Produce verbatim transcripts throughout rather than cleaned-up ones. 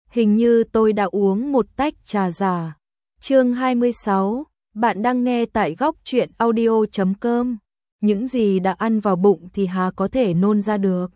Hình như tôi đã uống một tách trà già. Chương hai mươi sáu, bạn đang nghe tại góc truyện audio chấm com. Những gì đã ăn vào bụng thì há có thể nôn ra được.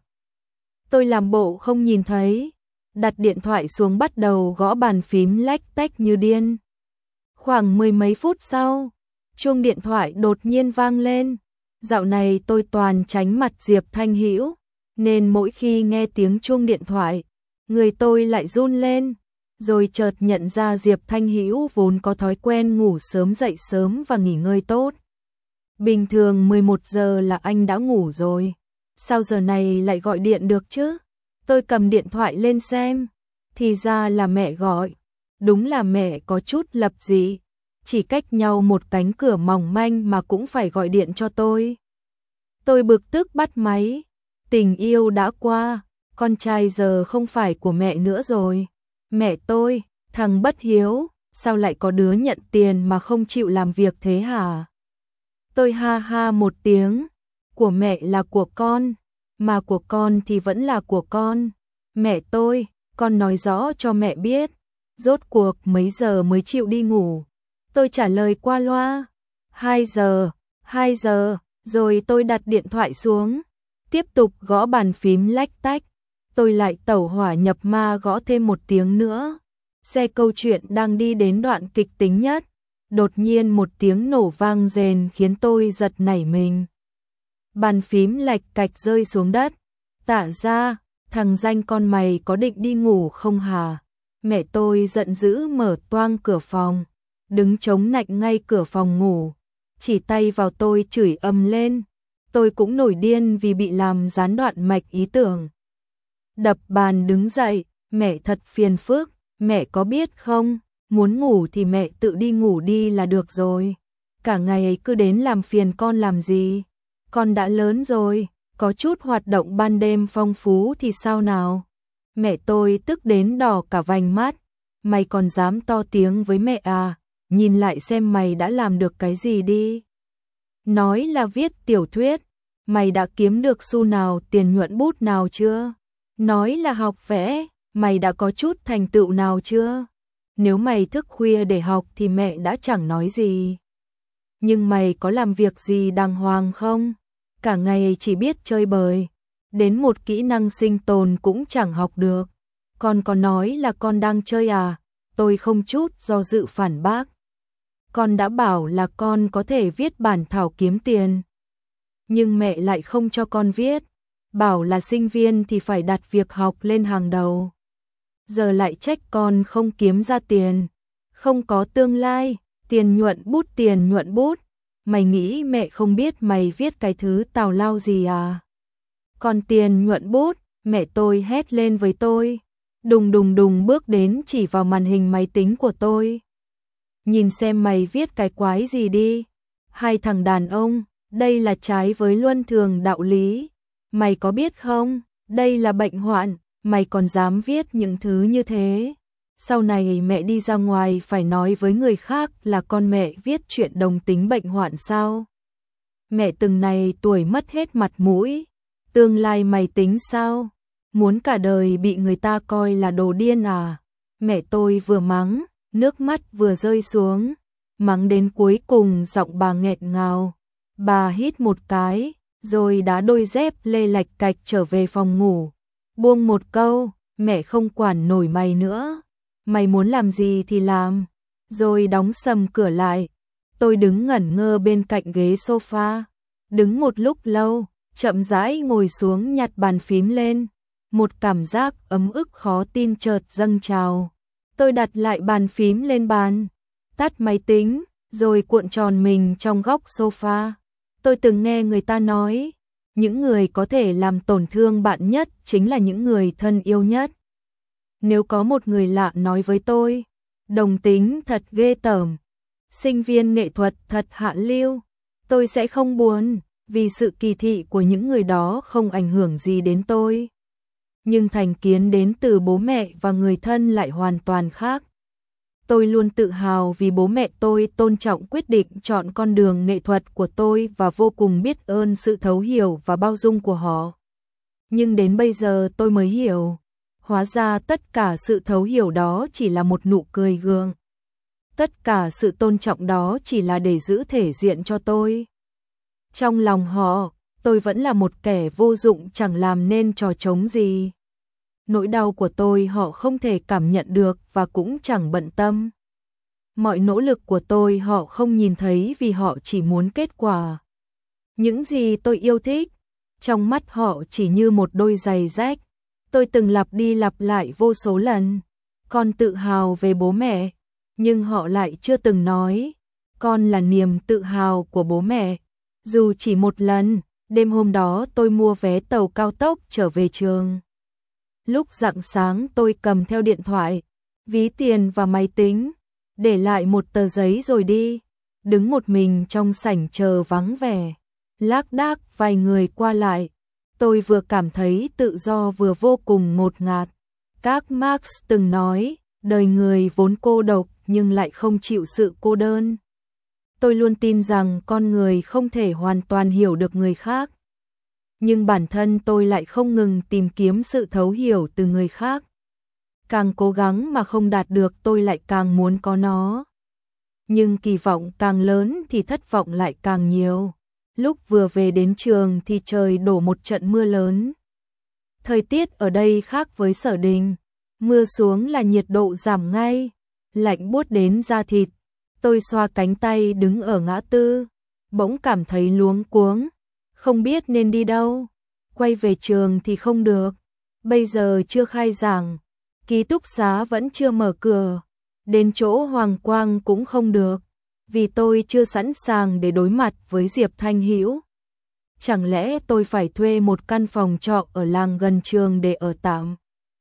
Tôi làm bộ không nhìn thấy, đặt điện thoại xuống bắt đầu gõ bàn phím lách tách như điên. Khoảng mười mấy phút sau, chuông điện thoại đột nhiên vang lên. Dạo này tôi toàn tránh mặt Diệp Thanh Hữu, nên mỗi khi nghe tiếng chuông điện thoại, người tôi lại run lên, rồi chợt nhận ra Diệp Thanh Hữu vốn có thói quen ngủ sớm dậy sớm và nghỉ ngơi tốt. Bình thường mười một giờ là anh đã ngủ rồi, sao giờ này lại gọi điện được chứ? Tôi cầm điện thoại lên xem, thì ra là mẹ gọi. Đúng là mẹ có chút lập dị, chỉ cách nhau một cánh cửa mỏng manh mà cũng phải gọi điện cho tôi. Tôi bực tức bắt máy, tình yêu đã qua, con trai giờ không phải của mẹ nữa rồi. Mẹ tôi, thằng bất hiếu, sao lại có đứa nhận tiền mà không chịu làm việc thế hả? Tôi ha ha một tiếng, của mẹ là của con, mà của con thì vẫn là của con. Mẹ tôi, con nói rõ cho mẹ biết, rốt cuộc mấy giờ mới chịu đi ngủ? Tôi trả lời qua loa, hai giờ, hai giờ, rồi tôi đặt điện thoại xuống, tiếp tục gõ bàn phím lách tách. Tôi lại tẩu hỏa nhập ma gõ thêm một tiếng nữa. Xe câu chuyện đang đi đến đoạn kịch tính nhất, đột nhiên một tiếng nổ vang rền khiến tôi giật nảy mình. Bàn phím lạch cạch rơi xuống đất. Tạ ra, thằng danh con mày có định đi ngủ không hả? Mẹ tôi giận dữ mở toang cửa phòng, đứng chống nạnh ngay cửa phòng ngủ, chỉ tay vào tôi chửi ầm lên. Tôi cũng nổi điên vì bị làm gián đoạn mạch ý tưởng. Đập bàn đứng dậy, mẹ thật phiền phức, mẹ có biết không, muốn ngủ thì mẹ tự đi ngủ đi là được rồi. Cả ngày ấy cứ đến làm phiền con làm gì, con đã lớn rồi, có chút hoạt động ban đêm phong phú thì sao nào. Mẹ tôi tức đến đỏ cả vành mắt, mày còn dám to tiếng với mẹ à, nhìn lại xem mày đã làm được cái gì đi. Nói là viết tiểu thuyết, mày đã kiếm được xu nào tiền nhuận bút nào chưa? Nói là học vẽ, mày đã có chút thành tựu nào chưa? Nếu mày thức khuya để học thì mẹ đã chẳng nói gì. Nhưng mày có làm việc gì đàng hoàng không? Cả ngày chỉ biết chơi bời, đến một kỹ năng sinh tồn cũng chẳng học được. Con có nói là con đang chơi à? Tôi không chút do dự phản bác. Con đã bảo là con có thể viết bản thảo kiếm tiền, nhưng mẹ lại không cho con viết, bảo là sinh viên thì phải đặt việc học lên hàng đầu. Giờ lại trách con không kiếm ra tiền, không có tương lai, tiền nhuận bút tiền nhuận bút. Mày nghĩ mẹ không biết mày viết cái thứ tào lao gì à? Còn tiền nhuận bút, mẹ tôi hét lên với tôi, đùng đùng đùng bước đến chỉ vào màn hình máy tính của tôi. Nhìn xem mày viết cái quái gì đi. Hai thằng đàn ông, đây là trái với luân thường đạo lý. Mày có biết không, đây là bệnh hoạn, mày còn dám viết những thứ như thế. Sau này mẹ đi ra ngoài phải nói với người khác là con mẹ viết chuyện đồng tính bệnh hoạn sao? Mẹ từng này tuổi mất hết mặt mũi, tương lai mày tính sao? Muốn cả đời bị người ta coi là đồ điên à? Mẹ tôi vừa mắng, nước mắt vừa rơi xuống, mắng đến cuối cùng giọng bà nghẹn ngào. Bà hít một cái, rồi đá đôi dép lê lạch cạch trở về phòng ngủ. Buông một câu, mẹ không quản nổi mày nữa. Mày muốn làm gì thì làm. Rồi đóng sầm cửa lại. Tôi đứng ngẩn ngơ bên cạnh ghế sofa. Đứng một lúc lâu, chậm rãi ngồi xuống nhặt bàn phím lên. Một cảm giác ấm ức khó tin chợt dâng trào. Tôi đặt lại bàn phím lên bàn, tắt máy tính, rồi cuộn tròn mình trong góc sofa. Tôi từng nghe người ta nói, những người có thể làm tổn thương bạn nhất chính là những người thân yêu nhất. Nếu có một người lạ nói với tôi, đồng tính thật ghê tởm, sinh viên nghệ thuật thật hạ lưu, tôi sẽ không buồn, vì sự kỳ thị của những người đó không ảnh hưởng gì đến tôi. Nhưng thành kiến đến từ bố mẹ và người thân lại hoàn toàn khác. Tôi luôn tự hào vì bố mẹ tôi tôn trọng quyết định chọn con đường nghệ thuật của tôi và vô cùng biết ơn sự thấu hiểu và bao dung của họ. Nhưng đến bây giờ tôi mới hiểu, Hóa ra tất cả sự thấu hiểu đó chỉ là một nụ cười gượng. Tất cả sự tôn trọng đó chỉ là để giữ thể diện cho tôi. Trong lòng họ, tôi vẫn là một kẻ vô dụng chẳng làm nên trò trống gì. Nỗi đau của tôi họ không thể cảm nhận được và cũng chẳng bận tâm. Mọi nỗ lực của tôi họ không nhìn thấy vì họ chỉ muốn kết quả. Những gì tôi yêu thích, trong mắt họ chỉ như một đôi giày rách. Tôi từng lặp đi lặp lại vô số lần. Con tự hào về bố mẹ, nhưng họ lại chưa từng nói. Con là niềm tự hào của bố mẹ. Dù chỉ một lần, đêm hôm đó tôi mua vé tàu cao tốc trở về trường. Lúc rạng sáng tôi cầm theo điện thoại, ví tiền và máy tính, để lại một tờ giấy rồi đi. Đứng một mình trong sảnh chờ vắng vẻ, lác đác vài người qua lại. Tôi vừa cảm thấy tự do vừa vô cùng ngột ngạt. Các Marx từng nói, đời người vốn cô độc nhưng lại không chịu sự cô đơn. Tôi luôn tin rằng con người không thể hoàn toàn hiểu được người khác. Nhưng bản thân tôi lại không ngừng tìm kiếm sự thấu hiểu từ người khác. Càng cố gắng mà không đạt được tôi lại càng muốn có nó. Nhưng kỳ vọng càng lớn thì thất vọng lại càng nhiều. Lúc vừa về đến trường thì trời đổ một trận mưa lớn. Thời tiết ở đây khác với Sở Đình. Mưa xuống là nhiệt độ giảm ngay, lạnh buốt đến da thịt. Tôi xoa cánh tay đứng ở ngã tư, bỗng cảm thấy luống cuống, không biết nên đi đâu. Quay về trường thì không được, bây giờ chưa khai giảng, ký túc xá vẫn chưa mở cửa, đến chỗ Hoàng Quang cũng không được, vì tôi chưa sẵn sàng để đối mặt với Diệp Thanh Hữu. Chẳng lẽ tôi phải thuê một căn phòng trọ ở làng gần trường để ở tạm?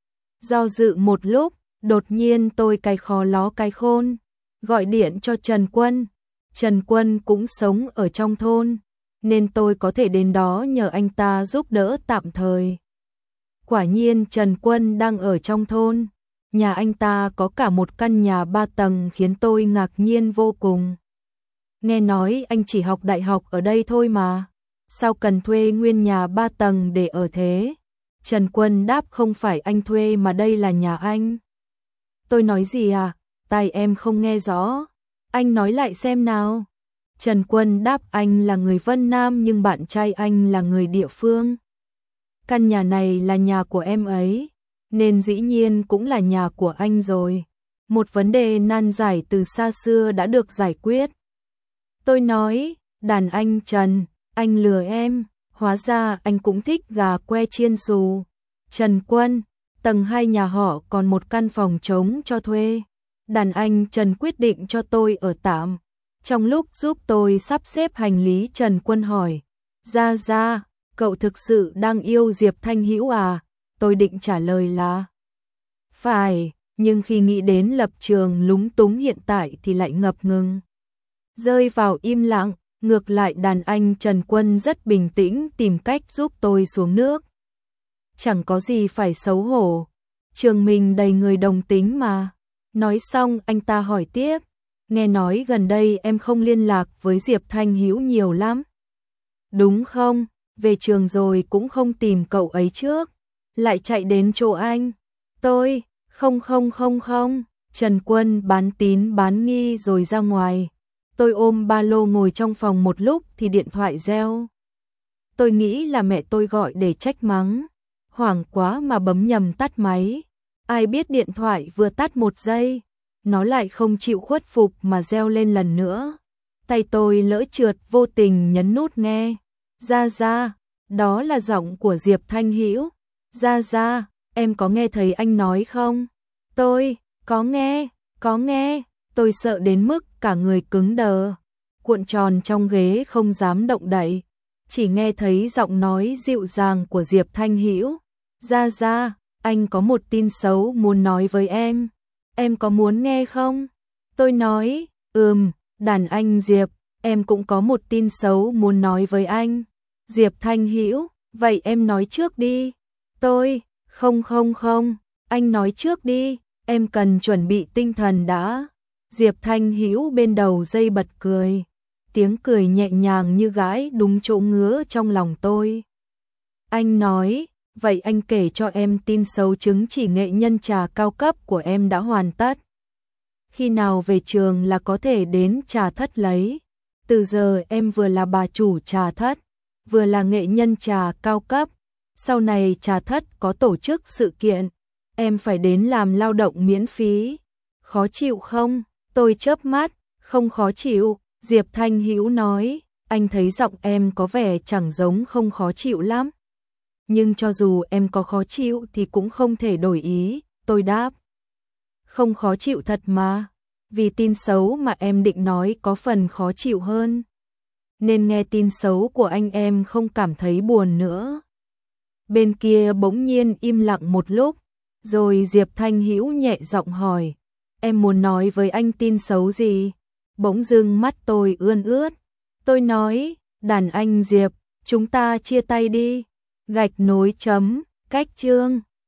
Do dự một lúc, đột nhiên tôi cái khó ló cái khôn, gọi điện cho Trần Quân. Trần Quân cũng sống ở trong thôn, nên tôi có thể đến đó nhờ anh ta giúp đỡ tạm thời. Quả nhiên Trần Quân đang ở trong thôn, nhà anh ta có cả một căn nhà ba tầng khiến tôi ngạc nhiên vô cùng. Nghe nói anh chỉ học đại học ở đây thôi mà, sao cần thuê nguyên nhà ba tầng để ở thế? Trần Quân đáp không phải anh thuê mà đây là nhà anh. Tôi nói gì à? Tai em không nghe rõ. Anh nói lại xem nào. Trần Quân đáp anh là người Vân Nam nhưng bạn trai anh là người địa phương. Căn nhà này là nhà của em ấy, nên dĩ nhiên cũng là nhà của anh rồi. Một vấn đề nan giải từ xa xưa đã được giải quyết. Tôi nói, đàn anh Trần, anh lừa em, hóa ra anh cũng thích gà que chiên xù. Trần Quân, tầng hai nhà họ còn một căn phòng trống cho thuê. Đàn anh Trần quyết định cho tôi ở tạm. Trong lúc giúp tôi sắp xếp hành lý Trần Quân hỏi, Gia Gia, cậu thực sự đang yêu Diệp Thanh Hữu à? Tôi định trả lời là phải, nhưng khi nghĩ đến lập trường lúng túng hiện tại thì lại ngập ngừng. Rơi vào im lặng, ngược lại đàn anh Trần Quân rất bình tĩnh tìm cách giúp tôi xuống nước. Chẳng có gì phải xấu hổ, trường mình đầy người đồng tính mà. Nói xong anh ta hỏi tiếp, nghe nói gần đây em không liên lạc với Diệp Thanh Hữu nhiều lắm. Đúng không, về trường rồi cũng không tìm cậu ấy trước, lại chạy đến chỗ anh. Tôi, không không không không, Trần Quân bán tín bán nghi rồi ra ngoài. Tôi ôm ba lô ngồi trong phòng một lúc thì điện thoại reo. Tôi nghĩ là mẹ tôi gọi để trách mắng, hoảng quá mà bấm nhầm tắt máy. Ai biết điện thoại vừa tắt một giây, nó lại không chịu khuất phục mà reo lên lần nữa. Tay tôi lỡ trượt vô tình nhấn nút nghe. Gia Gia, đó là giọng của Diệp Thanh Hữu. Gia Gia, em có nghe thấy anh nói không? Tôi, có nghe, có nghe. Tôi sợ đến mức cả người cứng đờ, cuộn tròn trong ghế không dám động đậy. Chỉ nghe thấy giọng nói dịu dàng của Diệp Thanh Hữu. Gia Gia, anh có một tin xấu muốn nói với em. Em có muốn nghe không? Tôi nói, ừm, đàn anh Diệp, em cũng có một tin xấu muốn nói với anh. Diệp Thanh Hữu, vậy em nói trước đi. Tôi, không không không, anh nói trước đi, em cần chuẩn bị tinh thần đã. Diệp Thanh Hữu bên đầu dây bật cười, tiếng cười nhẹ nhàng như gãi đúng chỗ ngứa trong lòng tôi. Anh nói, Vậy anh kể cho em tin xấu chứng chỉ nghệ nhân trà cao cấp của em đã hoàn tất. Khi nào về trường là có thể đến trà thất lấy. Từ giờ em vừa là bà chủ trà thất, vừa là nghệ nhân trà cao cấp. Sau này trà thất có tổ chức sự kiện, em phải đến làm lao động miễn phí. Khó chịu không? Tôi chớp mắt, không khó chịu. Diệp Thanh Hữu nói, anh thấy giọng em có vẻ chẳng giống không khó chịu lắm. Nhưng cho dù em có khó chịu thì cũng không thể đổi ý, tôi đáp. Không khó chịu thật mà, vì tin xấu mà em định nói có phần khó chịu hơn. Nên nghe tin xấu của anh em không cảm thấy buồn nữa. Bên kia bỗng nhiên im lặng một lúc, rồi Diệp Thanh Hữu nhẹ giọng hỏi, em muốn nói với anh tin xấu gì? Bỗng dưng mắt tôi ươn ướt. Tôi nói, đàn anh Diệp, chúng ta chia tay đi. Gạch nối chấm, cách chương.